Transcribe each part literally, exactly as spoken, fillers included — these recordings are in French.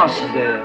considère.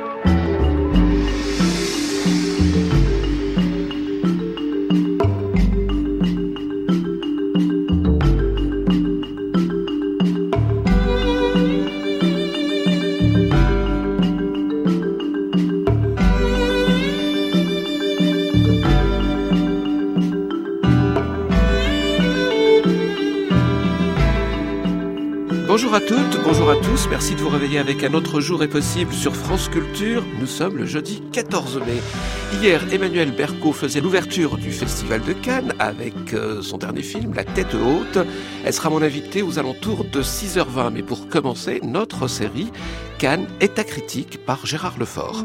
Bonjour à toutes, bonjour à tous, merci de vous réveiller avec Un autre jour est possible sur France Culture. Nous sommes le jeudi quatorze mai. Hier, Emmanuelle Berco faisait l'ouverture du Festival de Cannes avec euh, son dernier film, La tête haute. Elle sera mon invitée aux alentours de six heures vingt. Mais pour commencer, notre série Cannes est à critique par Gérard Lefort.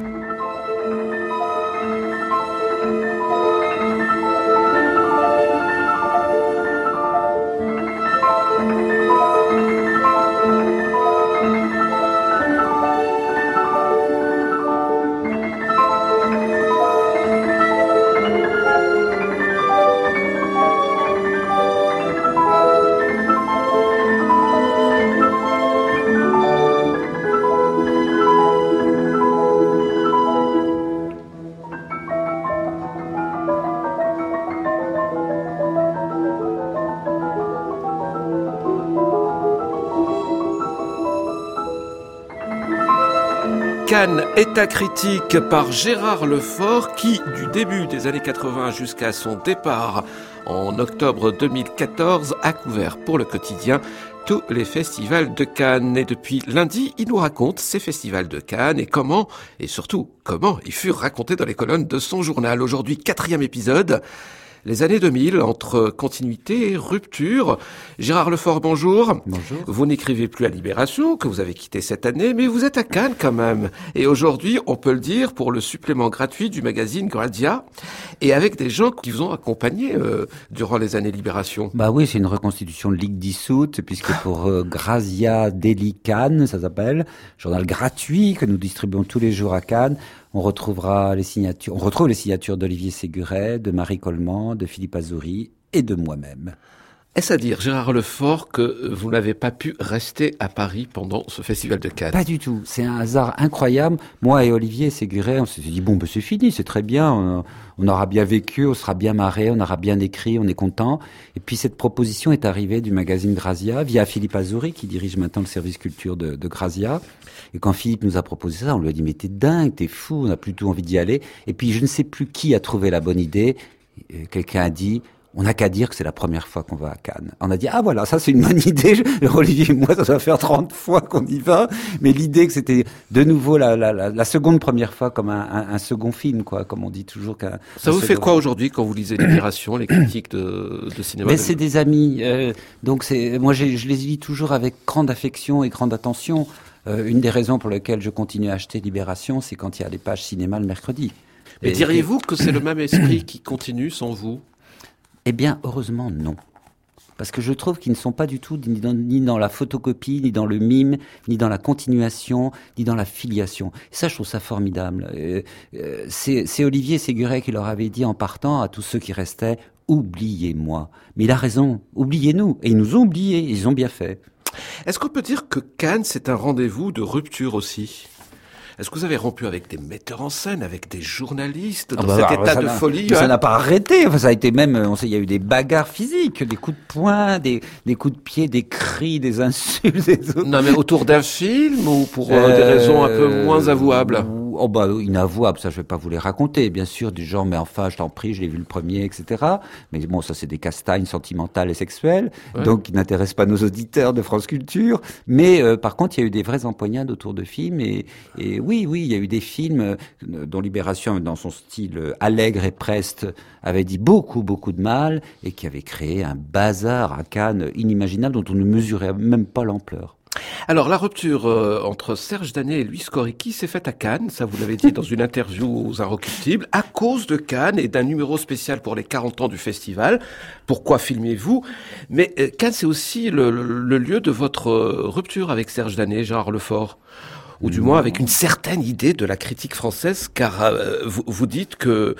Cannes est à critique par Gérard Lefort qui, du début des années quatre-vingts jusqu'à son départ en octobre deux mille quatorze, a couvert pour le quotidien tous les festivals de Cannes. Et depuis lundi, il nous raconte ces festivals de Cannes et comment, et surtout comment, ils furent racontés dans les colonnes de son journal. Aujourd'hui, quatrième épisode. Les années deux mille, entre continuité et rupture. Gérard Lefort, bonjour. Bonjour. Vous n'écrivez plus à Libération, que vous avez quitté cette année, mais vous êtes à Cannes quand même. Et aujourd'hui, on peut le dire, pour le supplément gratuit du magazine Grazia, et avec des gens qui vous ont accompagné euh, durant les années Libération. Bah oui, c'est une reconstitution de Ligue dissoute, puisque pour euh, Grazia Daily Cannes, ça s'appelle, journal gratuit que nous distribuons tous les jours à Cannes. On retrouvera les signatures, on retrouve les signatures d'Olivier Séguret, de Marie Coleman, de Philippe Azouri et de moi-même. Est-ce à dire, Gérard Lefort, que vous n'avez pas pu rester à Paris pendant ce festival de Cannes? Pas du tout. C'est un hasard incroyable. Moi et Olivier Séguret, on s'est dit, bon, ben, c'est fini, c'est très bien. On, on aura bien vécu, on sera bien marré, on aura bien écrit, on est content. Et puis, cette proposition est arrivée du magazine Grazia via Philippe Azouri, qui dirige maintenant le service culture de, de Grazia. Et quand Philippe nous a proposé ça, on lui a dit, mais t'es dingue, t'es fou, on a plutôt envie d'y aller. Et puis, je ne sais plus qui a trouvé la bonne idée. Quelqu'un a dit, on n'a qu'à dire que c'est la première fois qu'on va à Cannes. On a dit, ah voilà, ça c'est une bonne idée. Olivier et moi, ça doit faire trente fois qu'on y va. Mais l'idée que c'était de nouveau la, la, la, la seconde première fois comme un, un, un second film, quoi, comme on dit toujours. Qu'un, ça vous fait quoi aujourd'hui quand vous lisez Libération, les critiques de, de cinéma? Mais de... c'est des amis. Euh, donc c'est, moi j'ai, je les lis toujours avec grande affection et grande attention. Euh, une des raisons pour lesquelles je continue à acheter Libération, c'est quand il y a les pages cinéma le mercredi. Mais et, diriez-vous que c'est le même esprit qui continue sans vous? Eh bien, heureusement, non. Parce que je trouve qu'ils ne sont pas du tout ni dans, ni dans la photocopie, ni dans le mime, ni dans la continuation, ni dans la filiation. Et ça, je trouve ça formidable. Euh, euh, c'est, c'est Olivier Séguret qui leur avait dit en partant à tous ceux qui restaient, oubliez-moi. Mais il a raison, oubliez-nous. Et ils nous ont oubliés, ils ont bien fait. Est-ce qu'on peut dire que Cannes, c'est un rendez-vous de rupture aussi? Est-ce que vous avez rompu avec des metteurs en scène, avec des journalistes, dans ah bah, cet bah, état ça de n'a, folie? Ça hein n'a pas arrêté. Enfin, ça a été même, on sait, il y a eu des bagarres physiques, des coups de poing, des, des coups de pied, des cris, des insultes. Des autres. Non, mais autour d'un film ou pour euh, euh, des raisons un peu moins avouables? Oh bah inavouable, ça je vais pas vous les raconter, bien sûr, du genre mais enfin je t'en prie, je l'ai vu le premier, et cetera. Mais bon, ça c'est des castagnes sentimentales et sexuelles, ouais. Donc qui n'intéressent pas nos auditeurs de France Culture. Mais euh, par contre, il y a eu des vraies empoignades autour de films et, et oui, oui, il y a eu des films euh, dont Libération, dans son style euh, allègre et preste, avait dit beaucoup, beaucoup de mal et qui avait créé un bazar à Cannes inimaginable dont on ne mesurait même pas l'ampleur. Alors, la rupture euh, entre Serge Danet et Louis Corricchi s'est faite à Cannes, ça vous l'avez dit dans une interview aux Inrecuptibles, à cause de Cannes et d'un numéro spécial pour les quarante ans du festival. Pourquoi filmez-vous? Mais euh, Cannes, c'est aussi le, le, le lieu de votre euh, rupture avec Serge Danet, Gérard Lefort. Ou du moins avec une certaine idée de la critique française, car euh, vous, vous dites que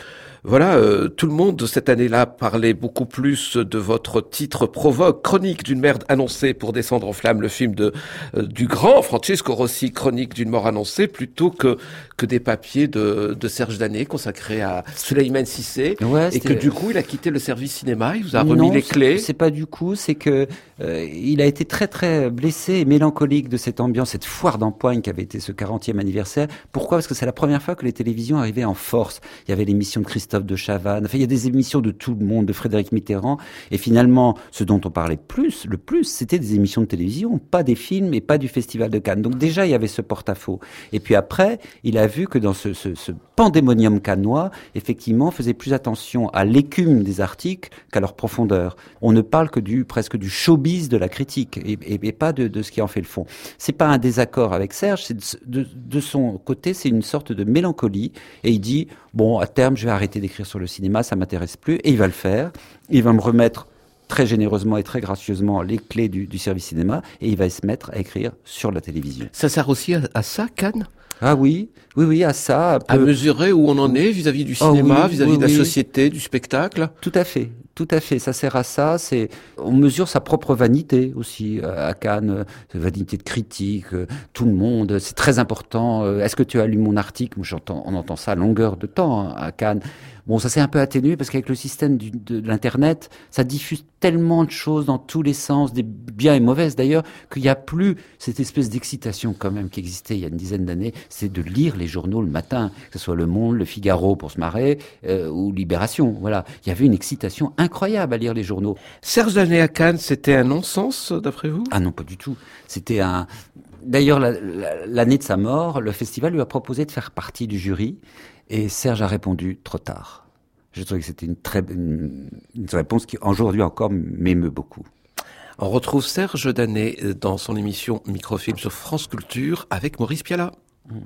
Voilà, euh, tout le monde cette année-là parlait beaucoup plus de votre titre provoque, Chronique d'une merde annoncée pour descendre en flammes, le film de euh, du grand Francesco Rossi, Chronique d'une mort annoncée, plutôt que que des papiers de, de Serge Danet consacrés à Souleymane Cissé, ouais, et que du coup il a quitté le service cinéma, il vous a remis non, les clés. C'est pas du coup, c'est que euh, il a été très très blessé et mélancolique de cette ambiance, cette foire d'empoigne qui avait été ce quarantième anniversaire. Pourquoi ? Parce que c'est la première fois que les télévisions arrivaient en force. Il y avait l'émission de Christophe de Chavannes, enfin il y a des émissions de tout le monde, de Frédéric Mitterrand, et finalement ce dont on parlait plus, le plus, c'était des émissions de télévision, pas des films et pas du Festival de Cannes. Donc déjà il y avait ce porte-à-faux. Et puis après, il a vu que dans ce, ce, ce pandémonium cannois, effectivement, on faisait plus attention à l'écume des articles qu'à leur profondeur. On ne parle que du presque du showbiz de la critique et, et, et pas de, de ce qui en fait le fond. C'est pas un désaccord avec Serge, c'est de, de, de son côté, c'est une sorte de mélancolie, et il dit bon, à terme, je vais arrêter d'écrire sur le cinéma, ça m'intéresse plus, et il va le faire. Il va me remettre très généreusement et très gracieusement les clés du, du service cinéma, et il va se mettre à écrire sur la télévision. Ça sert aussi à, à ça, Cannes ? Ah oui, oui, oui, à ça. À mesurer où on en est vis-à-vis du cinéma, oh oui, vis-à-vis oui, de la oui. société, du spectacle. Tout à fait, tout à fait. Ça sert à ça. C'est, on mesure sa propre vanité aussi à Cannes, vanité de critique. Tout le monde, c'est très important. Est-ce que tu as lu mon article ? J'entends, on entend ça à longueur de temps à Cannes. Bon, ça s'est un peu atténué parce qu'avec le système du, de, de l'internet, ça diffuse tellement de choses dans tous les sens, des bien et mauvaises d'ailleurs, qu'il n'y a plus cette espèce d'excitation quand même qui existait il y a une dizaine d'années. C'est de lire les journaux le matin, que ce soit Le Monde, Le Figaro pour se marrer, euh, ou Libération. Voilà, il y avait une excitation incroyable à lire les journaux. Serge Danet à Cannes, c'était un non-sens d'après vous ? Ah non, pas du tout. C'était un. D'ailleurs, la, la, l'année de sa mort, le festival lui a proposé de faire partie du jury. Et Serge a répondu trop tard. Je trouvais que c'était une très une, une réponse qui aujourd'hui encore m'émeut beaucoup. On retrouve Serge Danet dans son émission Microfilm sur France Culture avec Maurice Pialat. Mmh.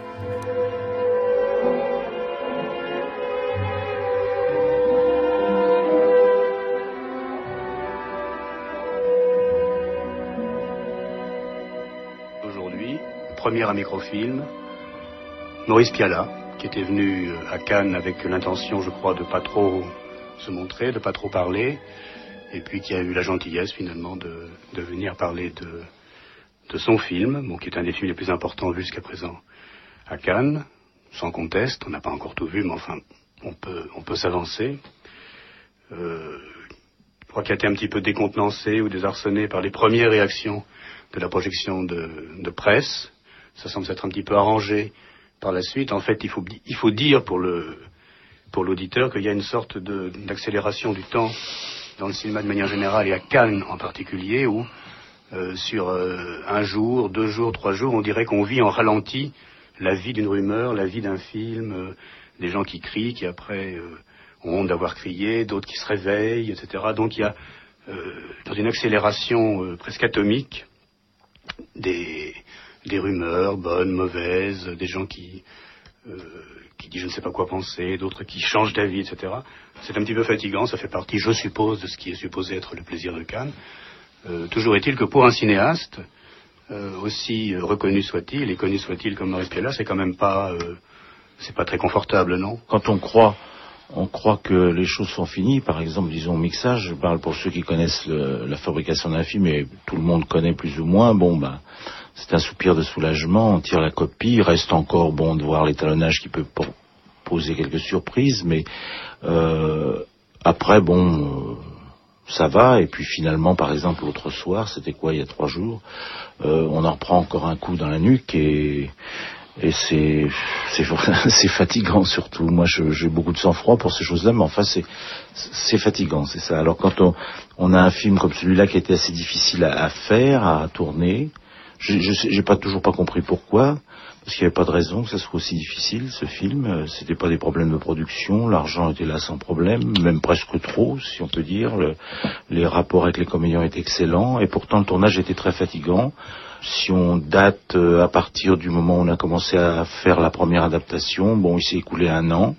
Aujourd'hui, première à Microfilm, Maurice Pialat, qui était venu à Cannes avec l'intention, je crois, de pas trop se montrer, de pas trop parler, et puis qui a eu la gentillesse finalement de, de venir parler de, de son film, bon, qui est un des films les plus importants vus jusqu'à présent à Cannes, sans conteste. On n'a pas encore tout vu, mais enfin, on peut, on peut s'avancer. Euh, je crois qu'il a été un petit peu décontenancé ou désarçonné par les premières réactions de la projection de, de presse. Ça semble s'être un petit peu arrangé par la suite. En fait, il faut, il faut dire pour le, pour l'auditeur qu'il y a une sorte de, d'accélération du temps dans le cinéma de manière générale et à Cannes en particulier, où euh, sur euh, un jour, deux jours, trois jours, on dirait qu'on vit en ralenti la vie d'une rumeur, la vie d'un film, euh, des gens qui crient, qui après euh, ont honte d'avoir crié, d'autres qui se réveillent, et cetera. Donc il y a euh, dans une accélération euh, presque atomique des, des rumeurs, bonnes, mauvaises, des gens qui, euh, qui disent je ne sais pas quoi penser, d'autres qui changent d'avis, et cetera. C'est un petit peu fatigant, ça fait partie, je suppose, de ce qui est supposé être le plaisir de Cannes. Euh, toujours est-il que pour un cinéaste, euh, aussi euh, reconnu soit-il, et connu soit-il comme Maurice Pialat, c'est quand même pas, euh, c'est pas très confortable, non ? Quand on croit, on croit que les choses sont finies, par exemple, disons au mixage, je parle pour ceux qui connaissent le, la fabrication d'un film, et tout le monde connaît plus ou moins, bon ben, c'est un soupir de soulagement, on tire la copie, il reste encore, bon, de voir l'étalonnage qui peut po- poser quelques surprises, mais euh, après, bon... Euh, ça va, et puis finalement, par exemple, l'autre soir, c'était quoi, il y a trois jours, euh, on en reprend encore un coup dans la nuque, et, et c'est, c'est, c'est fatigant surtout. Moi, je, j'ai beaucoup de sang-froid pour ces choses-là, mais enfin, c'est, c'est fatigant, c'est ça. Alors quand on, on a un film comme celui-là qui était assez difficile à, à faire, à tourner, je, je, j'ai pas toujours pas compris pourquoi, parce qu'il n'y avait pas de raison que ça soit aussi difficile, ce film. C'était pas des problèmes de production, l'argent était là sans problème, même presque trop, si on peut dire. Le, les rapports avec les comédiens étaient excellents, et pourtant le tournage était très fatigant. Si on date euh, à partir du moment où on a commencé à faire la première adaptation, bon, il s'est écoulé un an.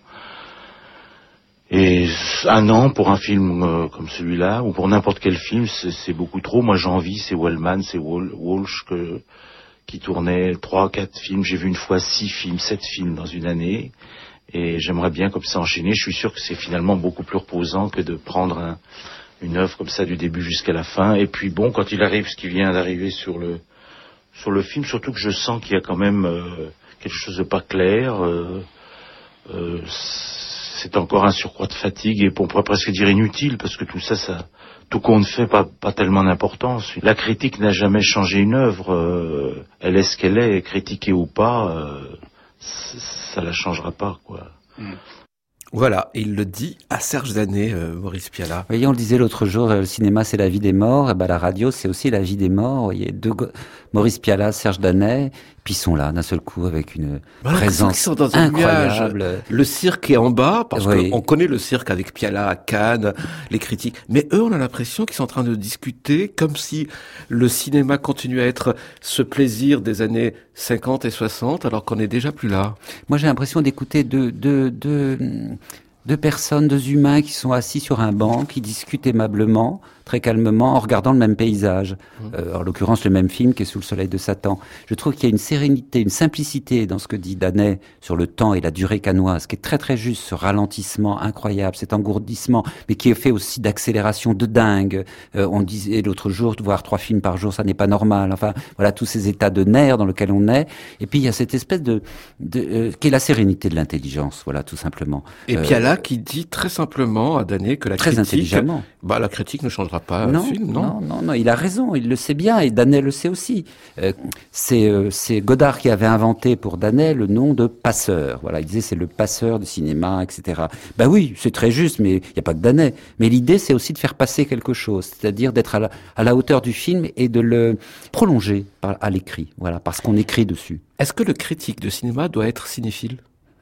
Et un an pour un film euh, comme celui-là, ou pour n'importe quel film, c'est, c'est beaucoup trop. Moi, j'envie, c'est Wellman, c'est Wal- Walsh que... qui tournait trois, quatre films. J'ai vu une fois six films, sept films dans une année. Et j'aimerais bien comme ça enchaîner. Je suis sûr que c'est finalement beaucoup plus reposant que de prendre un, une œuvre comme ça du début jusqu'à la fin. Et puis bon, quand il arrive ce qui vient d'arriver sur le sur le film, surtout que je sens qu'il y a quand même euh, quelque chose de pas clair. Euh, euh, c'est encore un surcroît de fatigue et on pourrait presque dire inutile parce que tout ça, ça tout compte fait pas pas tellement d'importance. La critique n'a jamais changé une œuvre. Euh, elle est ce qu'elle est, critiquée ou pas. Euh, ça la changera pas, quoi. Mmh. Voilà, il le dit à Serge Danet, euh, Maurice Pialat. Vous voyez, on le disait l'autre jour, le cinéma c'est la vie des morts, et ben la radio c'est aussi la vie des morts. Vous voyez, deux go- Maurice Pialat, Serge Danet, puis ils sont là d'un seul coup avec une voilà, présence sont dans un incroyable. Nuage. Le cirque est en bas, parce oui. qu'on connaît le cirque avec Pialat à Cannes, les critiques. Mais eux, on a l'impression qu'ils sont en train de discuter comme si le cinéma continuait à être ce plaisir des années cinquante et soixante, alors qu'on n'est déjà plus là. Moi, j'ai l'impression d'écouter deux, deux, deux, deux personnes, deux humains qui sont assis sur un banc, qui discutent aimablement, très calmement, en regardant le même paysage. Mmh. Euh, en l'occurrence, le même film qui est Sous le soleil de Satan. Je trouve qu'il y a une sérénité, une simplicité dans ce que dit Danet sur le temps et la durée canoise, qui est très très juste, ce ralentissement incroyable, cet engourdissement, mais qui est fait aussi d'accélération de dingue. Euh, on disait l'autre jour, de voir trois films par jour, ça n'est pas normal. Enfin, voilà tous ces états de nerfs dans lesquels on est. Et puis il y a cette espèce de, de euh, qui est la sérénité de l'intelligence, voilà, tout simplement. Et euh, Pialat qui dit très simplement à Danet que la très critique, intelligemment. bah la critique ne changera pas non, le film, non, non, non, non, il a raison, il le sait bien, et Danet le sait aussi. Euh, c'est, euh, c'est Godard qui avait inventé pour Danet le nom de passeur. Voilà, il disait c'est le passeur du cinéma, et cetera. Ben oui, c'est très juste, mais il n'y a pas que Danet. Mais l'idée, c'est aussi de faire passer quelque chose, c'est-à-dire d'être à la, à la hauteur du film et de le prolonger par, à l'écrit, voilà, parce qu'on écrit dessus. Est-ce que le critique de cinéma doit être cinéphile ?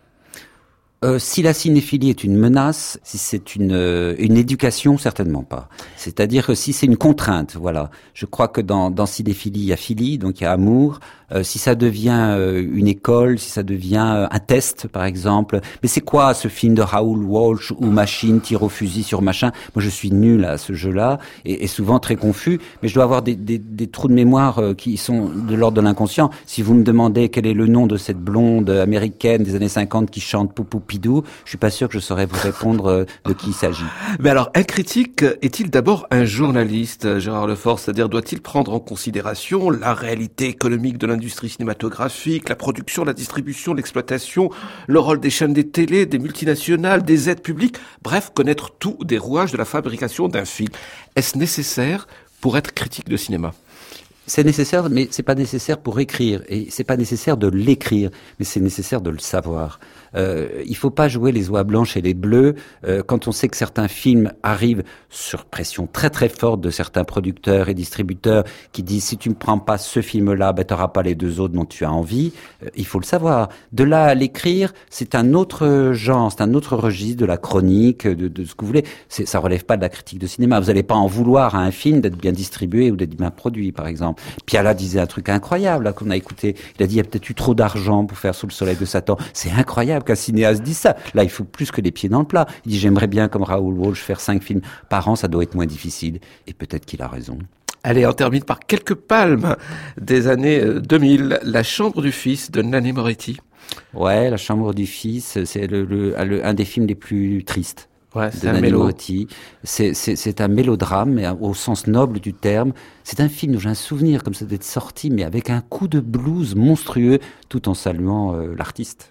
Euh, si la cinéphilie est une menace, si c'est une euh, une éducation, certainement pas. C'est-à-dire que si c'est une contrainte, voilà. Je crois que dans dans cinéphilie, il y a philie, donc il y a amour. Euh, si ça devient euh, une école, si ça devient euh, un test, par exemple. Mais c'est quoi ce film de Raoul Walsh où machine tire au fusil sur machin ? Moi, je suis nul à ce jeu-là et, et souvent très confus. Mais je dois avoir des des, des trous de mémoire euh, qui sont de l'ordre de l'inconscient. Si vous me demandez quel est le nom de cette blonde américaine des années cinquante qui chante Poupou Pidou, je suis pas sûr que je saurais vous répondre de qui il s'agit. Mais alors, un critique est-il d'abord un journaliste, Gérard Lefort ? C'est-à-dire, doit-il prendre en considération la réalité économique de l'industrie cinématographique, la production, la distribution, l'exploitation, le rôle des chaînes des télés, des multinationales, des aides publiques, bref, connaître tout des rouages de la fabrication d'un film. Est-ce nécessaire pour être critique de cinéma ? C'est nécessaire, mais c'est pas nécessaire pour écrire. Et c'est pas nécessaire de l'écrire, mais c'est nécessaire de le savoir. Euh, il faut pas jouer les oies blanches et les bleues euh, quand on sait que certains films arrivent sur pression très très forte de certains producteurs et distributeurs qui disent si tu ne prends pas ce film-là, ben t'auras pas les deux autres dont tu as envie. Euh, il faut le savoir. De là à l'écrire, c'est un autre genre, c'est un autre registre de la chronique, de, de ce que vous voulez. C'est, ça relève pas de la critique de cinéma. Vous n'allez pas en vouloir à un film d'être bien distribué ou d'être bien produit, par exemple. Pialat disait un truc incroyable là qu'on a écouté. Il a dit il y a peut-être eu trop d'argent pour faire Sous le soleil de Satan. C'est incroyable qu'un cinéaste dise ça. Là, il faut plus que les pieds dans le plat. Il dit j'aimerais bien comme Raoul Walsh faire cinq films par an, ça doit être moins difficile. Et peut-être qu'il a raison. Allez, on termine par quelques palmes des années deux mille. La chambre du fils de Nanni Moretti. Ouais, La chambre du fils, c'est le, le, le, un des films les plus tristes. Ouais, c'est un mélo. C'est, c'est, c'est un mélodrame, mais au sens noble du terme. C'est un film dont j'ai un souvenir comme ça d'être sorti, mais avec un coup de blues monstrueux, tout en saluant euh, l'artiste.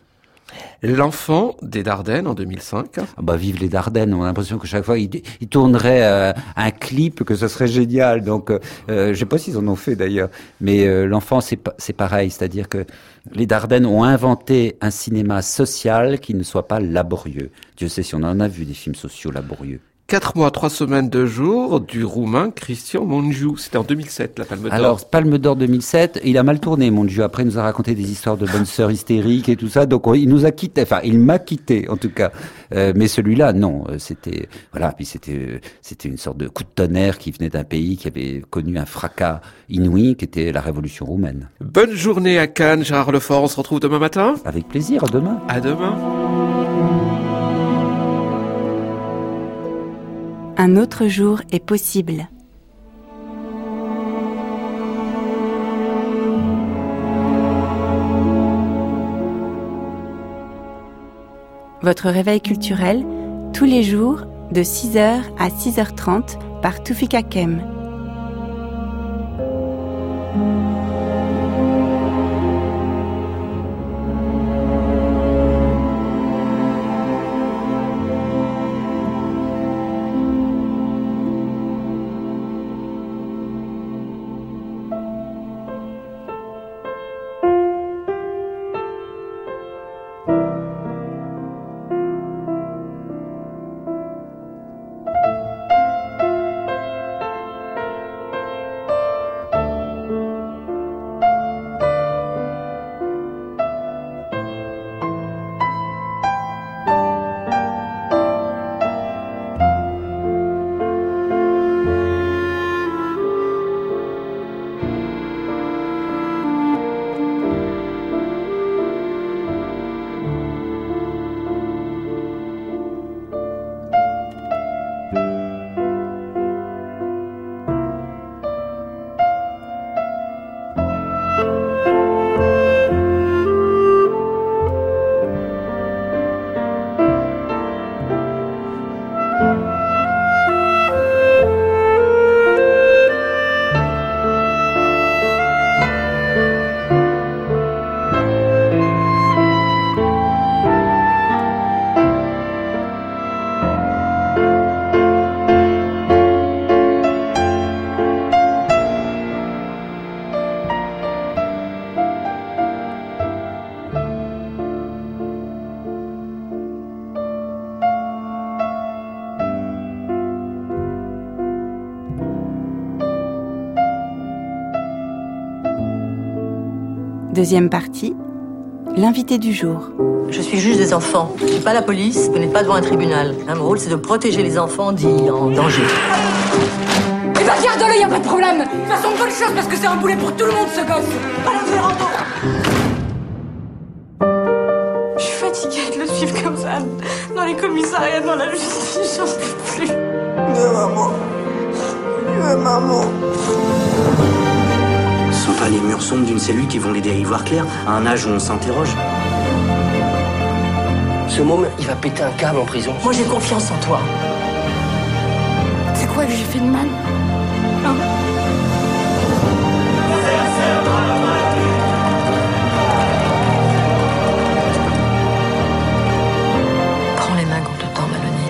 L'enfant des Dardennes en deux mille cinq. Ah bah vive les Dardennes, on a l'impression que chaque fois il, il tournerait euh, un clip, que ce serait génial. Donc euh, je sais pas s'ils en ont fait d'ailleurs, mais euh, l'enfant c'est c'est pareil, c'est-à-dire que les Dardennes ont inventé un cinéma social qui ne soit pas laborieux. Dieu sait si on en a vu des films sociaux laborieux. Quatre mois, trois semaines, deux jours, du Roumain Cristian Mungiu. C'était en deux mille sept, la Palme d'Or. Alors, Palme d'Or deux mille sept, il a mal tourné, Mungiu. Après, il nous a raconté des histoires de bonnes sœurs hystériques et tout ça. Donc, on, il nous a quitté. Enfin, il m'a quitté, en tout cas. Euh, mais celui-là, non. C'était, voilà. Puis c'était, c'était une sorte de coup de tonnerre qui venait d'un pays qui avait connu un fracas inouï, qui était la révolution roumaine. Bonne journée à Cannes, Gérard Lefort. On se retrouve demain matin. Avec plaisir. À demain. À demain. Un autre jour est possible. Votre réveil culturel, tous les jours, de six heures à six heures trente par Toufik Hakem. Deuxième partie, l'invité du jour. Je suis juge des enfants. Je ne suis pas la police, vous n'êtes pas devant un tribunal. Mon rôle, c'est de protéger les enfants dits en danger. Eh ben garde-le, y a pas de problème. De toute façon, bonne chose, parce que c'est un boulet pour tout le monde, ce gosse. Allez, Ferrando. Je suis fatiguée de le suivre comme ça, dans les commissariats, dans la justice, j'en peux plus. De maman. De maman. Ce ne sont pas les murs sombres d'une cellule qui vont l'aider à y voir clair, à un âge où on s'interroge. Ce môme, il va péter un câble en prison. Moi, j'ai confiance en toi. C'est quoi que j'ai fait de mal, hein? Prends les mains qu'on te tend, Mélanie.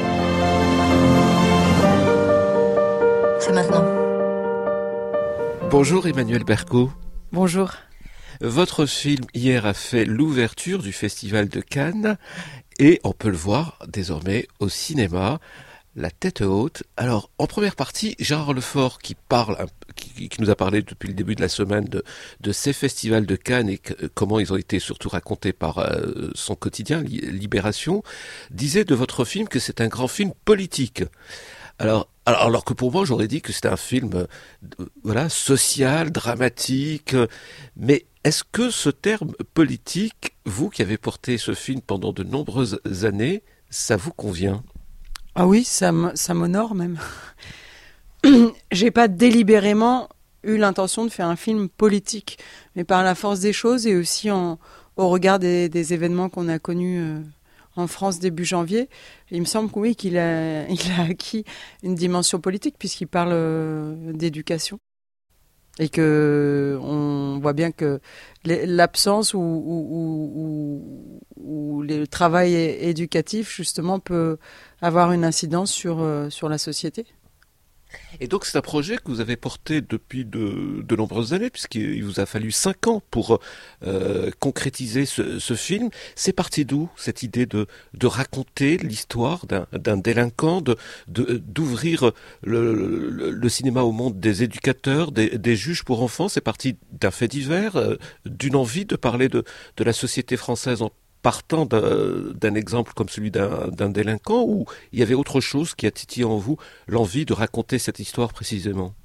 C'est maintenant. Bonjour Emmanuel Berco. Bonjour. Votre film hier a fait l'ouverture du Festival de Cannes et on peut le voir désormais au cinéma, La tête haute. Alors en première partie, Gérard Lefort qui parle, qui, qui nous a parlé depuis le début de la semaine de, de ces festivals de Cannes et que, comment ils ont été surtout racontés par euh, son quotidien Libération, disait de votre film que c'est un grand film politique. Alors, alors, alors que pour moi, j'aurais dit que c'était un film, euh, voilà, social, dramatique. Euh, mais est-ce que ce terme politique, vous qui avez porté ce film pendant de nombreuses années, ça vous convient ? Ah oui, ça, ça m'honore même. J'ai pas délibérément eu l'intention de faire un film politique, mais par la force des choses et aussi en, au regard des, des événements qu'on a connus. Euh, en France début janvier, il me semble que oui, qu'il a, il a acquis une dimension politique puisqu'il parle euh, d'éducation et que on voit bien que l'absence ou, ou, ou, ou le travail éducatif justement peut avoir une incidence sur, euh, sur la société. Et donc c'est un projet que vous avez porté depuis de, de nombreuses années, puisqu'il vous a fallu cinq ans pour euh, concrétiser ce, ce film. C'est parti d'où cette idée de, de raconter l'histoire d'un, d'un délinquant, de, de, d'ouvrir le, le, le cinéma au monde des éducateurs, des, des juges pour enfants? C'est parti d'un fait divers, euh, d'une envie de parler de, de la société française en partant d'un, d'un exemple comme celui d'un, d'un délinquant, ou il y avait autre chose qui a titillé en vous l'envie de raconter cette histoire précisément?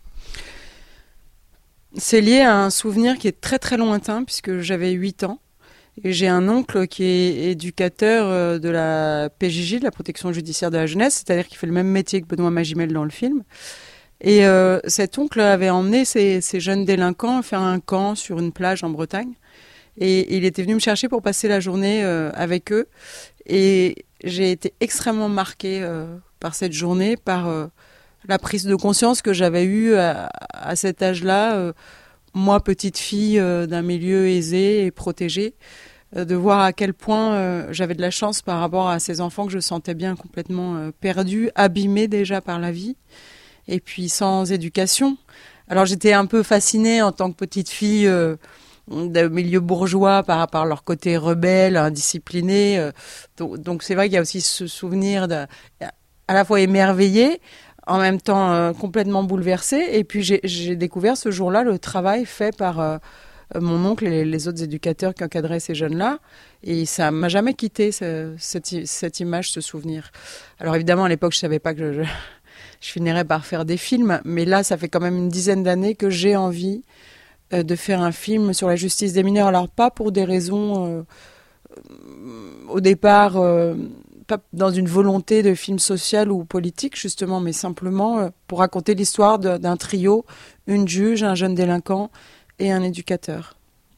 C'est lié à un souvenir qui est très très lointain, puisque j'avais huit ans, et j'ai un oncle qui est éducateur de la P J J, de la protection judiciaire de la jeunesse, c'est-à-dire qu'il fait le même métier que Benoît Magimel dans le film. Et euh, cet oncle avait emmené ces, ces jeunes délinquants faire un camp sur une plage en Bretagne. Et il était venu me chercher pour passer la journée euh, avec eux. Et j'ai été extrêmement marquée euh, par cette journée, par euh, la prise de conscience que j'avais eue à, à cet âge-là, euh, moi, petite fille euh, d'un milieu aisé et protégé, euh, de voir à quel point euh, j'avais de la chance par rapport à ces enfants que je sentais bien complètement euh, perdus, abîmés déjà par la vie, et puis sans éducation. Alors j'étais un peu fascinée en tant que petite fille euh, de milieu bourgeois par, par leur côté rebelle, indiscipliné. Euh, donc, donc c'est vrai qu'il y a aussi ce souvenir de, à la fois émerveillé, en même temps euh, complètement bouleversé. Et puis j'ai, j'ai découvert ce jour-là le travail fait par euh, mon oncle et les, les autres éducateurs qui encadraient ces jeunes-là. Et ça m'a jamais quitté ce, cette, cette image, ce souvenir. Alors évidemment à l'époque je savais pas que je, je, je finirais par faire des films, mais là ça fait quand même une dizaine d'années que j'ai envie euh, de faire un film sur la justice des mineurs. Alors pas pour des raisons euh, au départ... Euh, pas dans une volonté de film social ou politique justement, mais simplement euh, pour raconter l'histoire de, d'un trio, une juge, un jeune délinquant et un éducateur.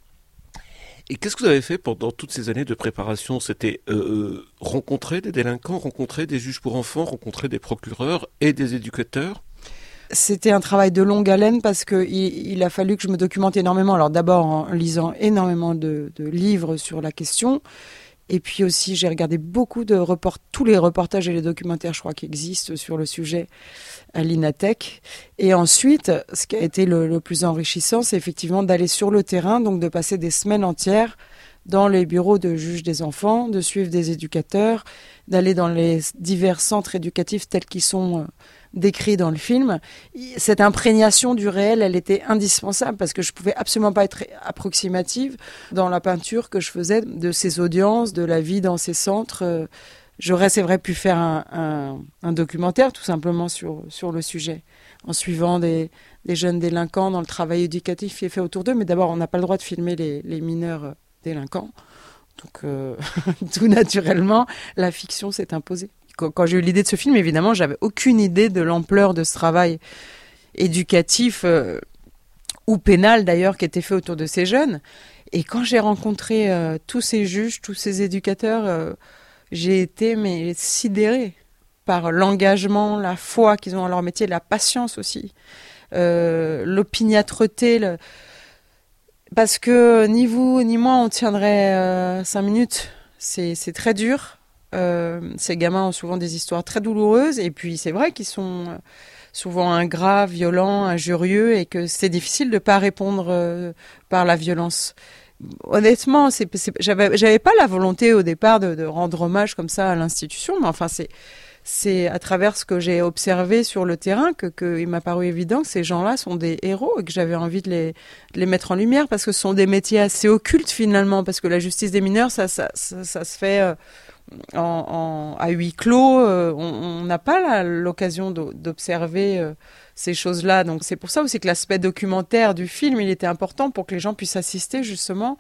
Et qu'est-ce que vous avez fait pendant toutes ces années de préparation ? C'était euh, rencontrer des délinquants, rencontrer des juges pour enfants, rencontrer des procureurs et des éducateurs ? C'était un travail de longue haleine parce que il, il a fallu que je me documente énormément. Alors d'abord en lisant énormément de, de livres sur la question. Et puis aussi, j'ai regardé beaucoup de report- tous les reportages et les documentaires, je crois, qui existent sur le sujet à l'Inatech. Et ensuite, ce qui a été le, le plus enrichissant, c'est effectivement d'aller sur le terrain, donc de passer des semaines entières dans les bureaux de juges des enfants, de suivre des éducateurs, d'aller dans les divers centres éducatifs tels qu'ils sont décrits dans le film. Cette imprégnation du réel, elle était indispensable parce que je pouvais absolument pas être approximative dans la peinture que je faisais de ces audiences, de la vie dans ces centres. J'aurais, c'est vrai, pu faire un, un, un documentaire tout simplement sur, sur le sujet, en suivant des, des jeunes délinquants dans le travail éducatif qui est fait autour d'eux. Mais d'abord, on n'a pas le droit de filmer les, les mineurs délinquants. Donc, euh, tout naturellement, la fiction s'est imposée. Quand, quand j'ai eu l'idée de ce film, évidemment, j'avais aucune idée de l'ampleur de ce travail éducatif euh, ou pénal, d'ailleurs, qui était fait autour de ces jeunes. Et quand j'ai rencontré euh, tous ces juges, tous ces éducateurs, euh, j'ai été mais sidérée par l'engagement, la foi qu'ils ont dans leur métier, la patience aussi, euh, l'opiniâtreté, le... parce que ni vous ni moi on tiendrait euh, cinq minutes. C'est, c'est très dur. Euh, ces gamins ont souvent des histoires très douloureuses et puis c'est vrai qu'ils sont souvent ingrats, violents, injurieux et que c'est difficile de pas répondre euh, par la violence. Honnêtement, c'est, c'est, j'avais, j'avais pas la volonté au départ de, de rendre hommage comme ça à l'institution, mais enfin c'est, c'est à travers ce que j'ai observé sur le terrain que, que il m'a paru évident que ces gens-là sont des héros et que j'avais envie de les, de les mettre en lumière parce que ce sont des métiers assez occultes finalement, parce que la justice des mineurs, ça, ça, ça, ça se fait euh, en, en, à huis clos, euh, on n'a pas la, l'occasion de, d'observer euh, ces choses-là. Donc c'est pour ça aussi que l'aspect documentaire du film, il était important pour que les gens puissent assister justement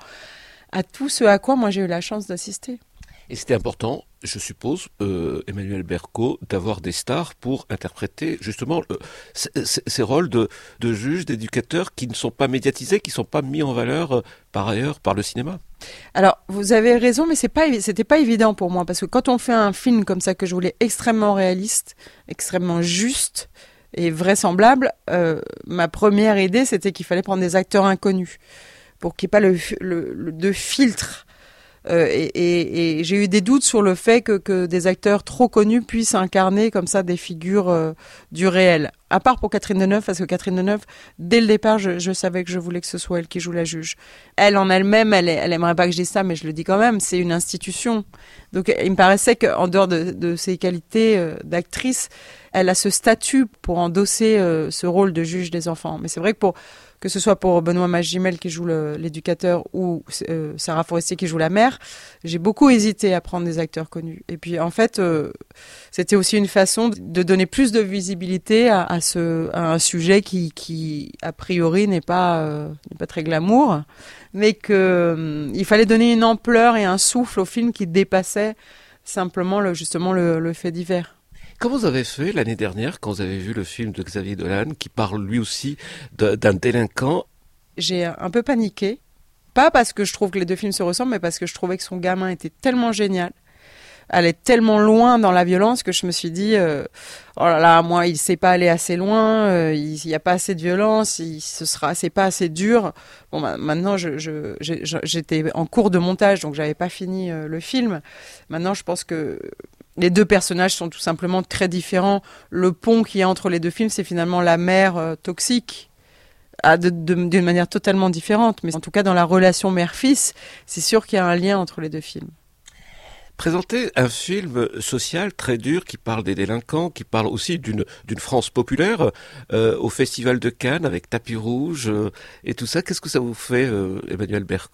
à tout ce à quoi moi j'ai eu la chance d'assister. Et c'était important, je suppose, euh, Emmanuelle Berco, d'avoir des stars pour interpréter justement euh, c- c- ces rôles de, de juges, d'éducateurs qui ne sont pas médiatisés, qui ne sont pas mis en valeur euh, par ailleurs par le cinéma. Alors, vous avez raison, mais c'est pas, c'était pas évident pour moi, parce que quand on fait un film comme ça que je voulais extrêmement réaliste, extrêmement juste et vraisemblable, euh, ma première idée, c'était qu'il fallait prendre des acteurs inconnus pour qu'il n'y ait pas le, le, le de filtre. Euh, et, et, et j'ai eu des doutes sur le fait que, que des acteurs trop connus puissent incarner comme ça des figures euh, du réel. À part pour Catherine Deneuve, parce que Catherine Deneuve, dès le départ, je, je savais que je voulais que ce soit elle qui joue la juge. Elle, en elle-même, elle, elle aimerait pas que je dise ça, mais je le dis quand même, c'est une institution. Donc il me paraissait qu'en dehors de, de ses qualités euh, d'actrice, elle a ce statut pour endosser euh, ce rôle de juge des enfants. Mais c'est vrai que pour... que ce soit pour Benoît Magimel qui joue le, l'éducateur ou euh, Sarah Forestier qui joue la mère, j'ai beaucoup hésité à prendre des acteurs connus. Et puis en fait, euh, c'était aussi une façon de donner plus de visibilité à, à, ce, à un sujet qui, qui a priori n'est pas, euh, n'est pas très glamour, mais que euh, il fallait donner une ampleur et un souffle au film qui dépassait simplement le, justement le, le fait divers. Comment vous avez fait l'année dernière quand vous avez vu le film de Xavier Dolan qui parle lui aussi de, d'un délinquant ? J'ai un peu paniqué. Pas parce que je trouve que les deux films se ressemblent, mais parce que je trouvais que son gamin était tellement génial. allait tellement loin dans la violence que je me suis dit, euh, oh là là, moi, il sait pas aller assez loin, euh, il n'y a pas assez de violence, il, ce sera, c'est pas assez dur. Bon, bah, maintenant, je, je, j'ai, j'étais en cours de montage, donc j'avais pas fini euh, le film. Maintenant, je pense que les deux personnages sont tout simplement très différents. Le pont qu'il y a entre les deux films, c'est finalement la mère euh, toxique, à de, de, d'une manière totalement différente. Mais en tout cas, dans la relation mère-fils, c'est sûr qu'il y a un lien entre les deux films. Présenter un film social très dur qui parle des délinquants, qui parle aussi d'une, d'une France populaire euh, au Festival de Cannes avec tapis rouge euh, et tout ça, qu'est-ce que ça vous fait, euh, Emmanuel Berco ?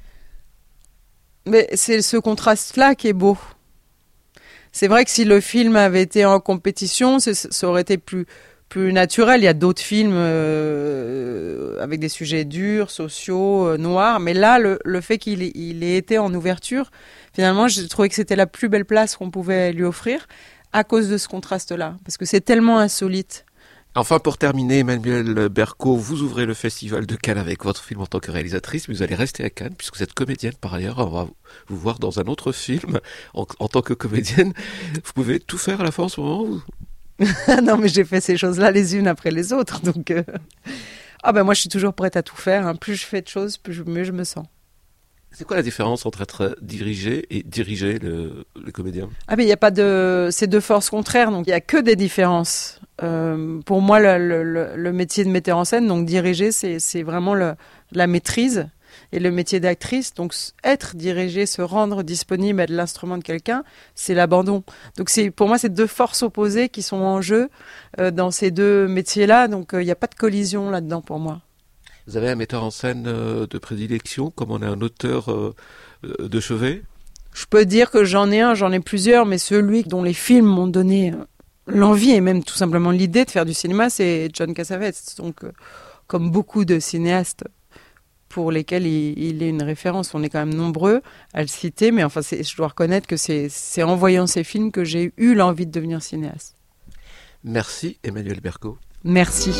Mais c'est ce contraste-là qui est beau. C'est vrai que si le film avait été en compétition, ça aurait été plus, plus naturel. Il y a d'autres films euh, avec des sujets durs, sociaux, euh, noirs. Mais là, le, le fait qu'il ait, il ait été en ouverture, finalement, j'ai trouvé que c'était la plus belle place qu'on pouvait lui offrir à cause de ce contraste-là. Parce que c'est tellement insolite. Enfin, pour terminer, Emmanuel Berco, vous ouvrez le Festival de Cannes avec votre film en tant que réalisatrice, mais vous allez rester à Cannes puisque vous êtes comédienne par ailleurs. On va vous voir dans un autre film en, en tant que comédienne. Vous pouvez tout faire à la fois en ce moment ou... Non, mais j'ai fait ces choses-là les unes après les autres. Donc, euh... ah ben moi, je suis toujours prête à tout faire. Hein. Plus je fais de choses, plus je, mieux je me sens. C'est quoi la différence entre être dirigé et diriger le, le comédien ? Ah mais il y a pas de, c'est deux forces contraires, donc il y a que des différences. Euh, pour moi, le, le, le métier de metteur en scène, donc diriger, c'est, c'est vraiment le, la maîtrise, et le métier d'actrice, donc être dirigé, se rendre disponible, être l'instrument de quelqu'un, c'est l'abandon. Donc c'est, pour moi, c'est deux forces opposées qui sont en jeu euh, dans ces deux métiers-là, donc il euh, n'y a pas de collision là-dedans pour moi. Vous avez un metteur en scène de prédilection, comme on a un auteur de chevet ? Je peux dire que j'en ai un, j'en ai plusieurs, mais celui dont les films m'ont donné l'envie et même tout simplement l'idée de faire du cinéma, c'est John Cassavetes. Donc, comme beaucoup de cinéastes pour lesquels il, il est une référence, on est quand même nombreux à le citer, mais enfin, c'est, je dois reconnaître que c'est, c'est en voyant ces films que j'ai eu l'envie de devenir cinéaste. Merci Emmanuel Berco. Merci.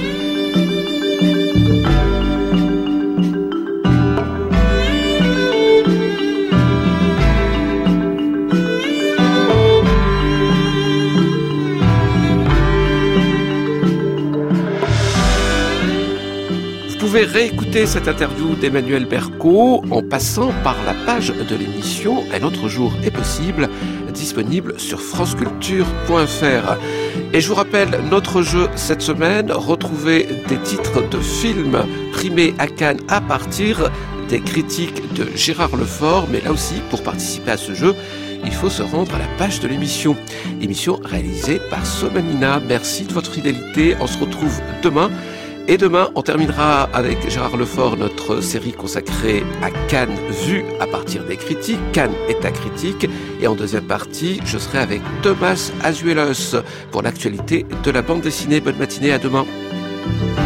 Vous pouvez réécouter cette interview d'Emmanuel Berco en passant par la page de l'émission Un autre jour est possible, disponible sur franceculture point f r. Et je vous rappelle notre jeu cette semaine, retrouver des titres de films primés à Cannes à partir des critiques de Gérard Lefort. Mais là aussi, pour participer à ce jeu, il faut se rendre à la page de l'émission. Émission réalisée par Somanina. Merci de votre fidélité. On se retrouve demain. Et demain, on terminera avec Gérard Lefort notre série consacrée à Cannes vue à partir des critiques. Cannes est à critique. Et en deuxième partie, je serai avec Thomas Azuelos pour l'actualité de la bande dessinée. Bonne matinée, à demain.